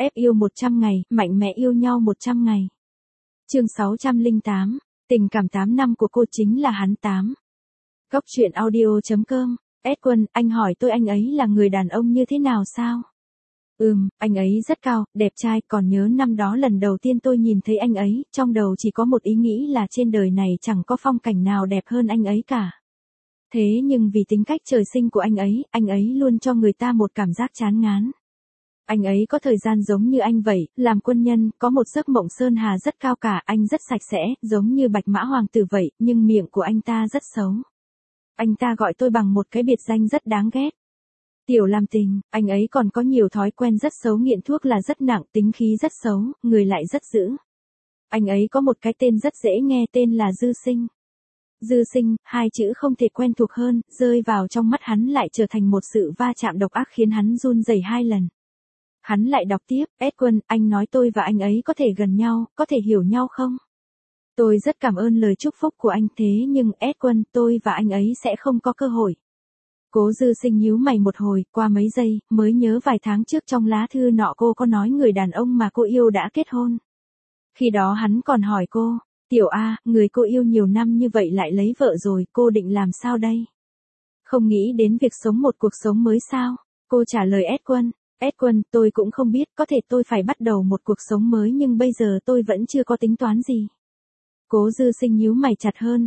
Ép yêu 100 ngày, mạnh mẽ yêu nhau 100 ngày. Chương 608, tình cảm 8 năm của cô chính là hắn 8. Góc truyện audio.com. Edwin, anh hỏi tôi anh ấy là người đàn ông như thế nào sao? Anh ấy rất cao, đẹp trai, còn nhớ năm đó lần đầu tiên tôi nhìn thấy anh ấy, trong đầu chỉ có một ý nghĩ là trên đời này chẳng có phong cảnh nào đẹp hơn anh ấy cả. Thế nhưng vì tính cách trời sinh của anh ấy luôn cho người ta một cảm giác chán ngán. Anh ấy có thời gian giống như anh vậy, làm quân nhân, có một giấc mộng sơn hà rất cao cả, anh rất sạch sẽ, giống như bạch mã hoàng tử vậy, nhưng miệng của anh ta rất xấu. Anh ta gọi tôi bằng một cái biệt danh rất đáng ghét. Tiểu làm tình, anh ấy còn có nhiều thói quen rất xấu, nghiện thuốc là rất nặng, tính khí rất xấu, người lại rất dữ. Anh ấy có một cái tên rất dễ nghe, tên là Dư Sinh. Dư Sinh, hai chữ không thể quen thuộc hơn, rơi vào trong mắt hắn lại trở thành một sự va chạm độc ác khiến hắn run rẩy 2 lần. Hắn lại đọc tiếp, Edwin, anh nói tôi và anh ấy có thể gần nhau, có thể hiểu nhau không? Tôi rất cảm ơn lời chúc phúc của anh, thế nhưng Edwin, tôi và anh ấy sẽ không có cơ hội. Cố Dư Sinh nhíu mày một hồi, qua mấy giây, mới nhớ vài tháng trước trong lá thư nọ cô có nói người đàn ông mà cô yêu đã kết hôn. Khi đó hắn còn hỏi cô, Tiểu A, người cô yêu nhiều năm như vậy lại lấy vợ rồi, cô định làm sao đây? Không nghĩ đến việc sống một cuộc sống mới sao? Cô trả lời Edwin, tôi cũng không biết, có thể tôi phải bắt đầu một cuộc sống mới nhưng bây giờ tôi vẫn chưa có tính toán gì. Cố Dư Sinh nhíu mày chặt hơn,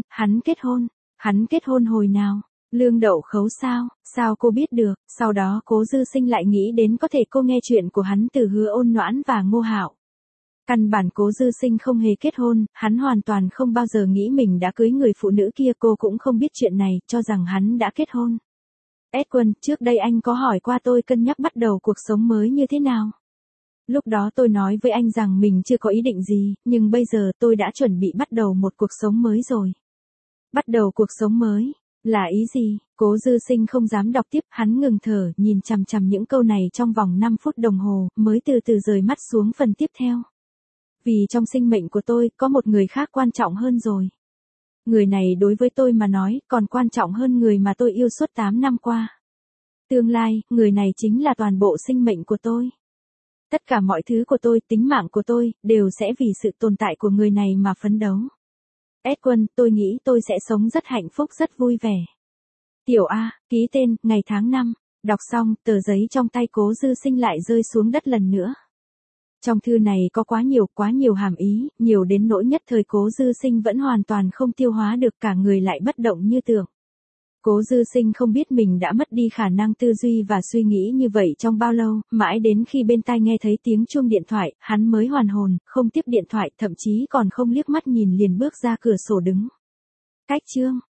hắn kết hôn hồi nào? Lương Đậu Khấu sao? Sao cô biết được? Sau đó Cố Dư Sinh lại nghĩ đến có thể cô nghe chuyện của hắn từ Hứa Ôn Noãn và Ngô Hạo. Căn bản Cố Dư Sinh không hề kết hôn, hắn hoàn toàn không bao giờ nghĩ mình đã cưới người phụ nữ kia, cô cũng không biết chuyện này, cho rằng hắn đã kết hôn. Edwin, trước đây anh có hỏi qua tôi cân nhắc bắt đầu cuộc sống mới như thế nào? Lúc đó tôi nói với anh rằng mình chưa có ý định gì, nhưng bây giờ tôi đã chuẩn bị bắt đầu một cuộc sống mới rồi. Bắt đầu cuộc sống mới? Là ý gì? Cố Dư Sinh không dám đọc tiếp, hắn ngừng thở, nhìn chằm chằm những câu này trong vòng 5 phút đồng hồ, mới từ từ rời mắt xuống phần tiếp theo. Vì trong sinh mệnh của tôi, có một người khác quan trọng hơn rồi. Người này đối với tôi mà nói, còn quan trọng hơn người mà tôi yêu suốt 8 năm qua. Tương lai, người này chính là toàn bộ sinh mệnh của tôi. Tất cả mọi thứ của tôi, tính mạng của tôi, đều sẽ vì sự tồn tại của người này mà phấn đấu. Edwin, tôi nghĩ tôi sẽ sống rất hạnh phúc, rất vui vẻ. Tiểu A, ký tên, ngày tháng năm. Đọc xong, tờ giấy trong tay Cố Dư Sinh lại rơi xuống đất lần nữa. Trong thư này có quá nhiều hàm ý, nhiều đến nỗi nhất thời Cố Dư Sinh vẫn hoàn toàn không tiêu hóa được, cả người lại bất động như tượng. Cố Dư Sinh không biết mình đã mất đi khả năng tư duy và suy nghĩ như vậy trong bao lâu, mãi đến khi bên tai nghe thấy tiếng chuông điện thoại, hắn mới hoàn hồn, không tiếp điện thoại, thậm chí còn không liếc mắt nhìn liền bước ra cửa sổ đứng. Cách chương